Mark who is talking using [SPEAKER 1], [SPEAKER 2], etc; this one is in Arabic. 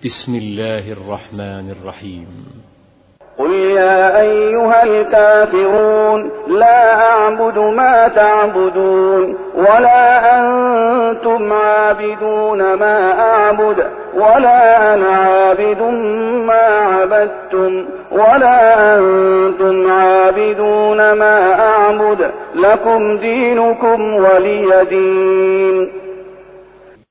[SPEAKER 1] بسم الله الرحمن الرحيم.
[SPEAKER 2] قل يا أيها الكافرون لا أعبد ما تعبدون ولا أنتم عابدون ما أعبد ولا أنا عابد ما عبدتم ولا أنتم عابدون ما أعبد لكم دينكم ولي دين.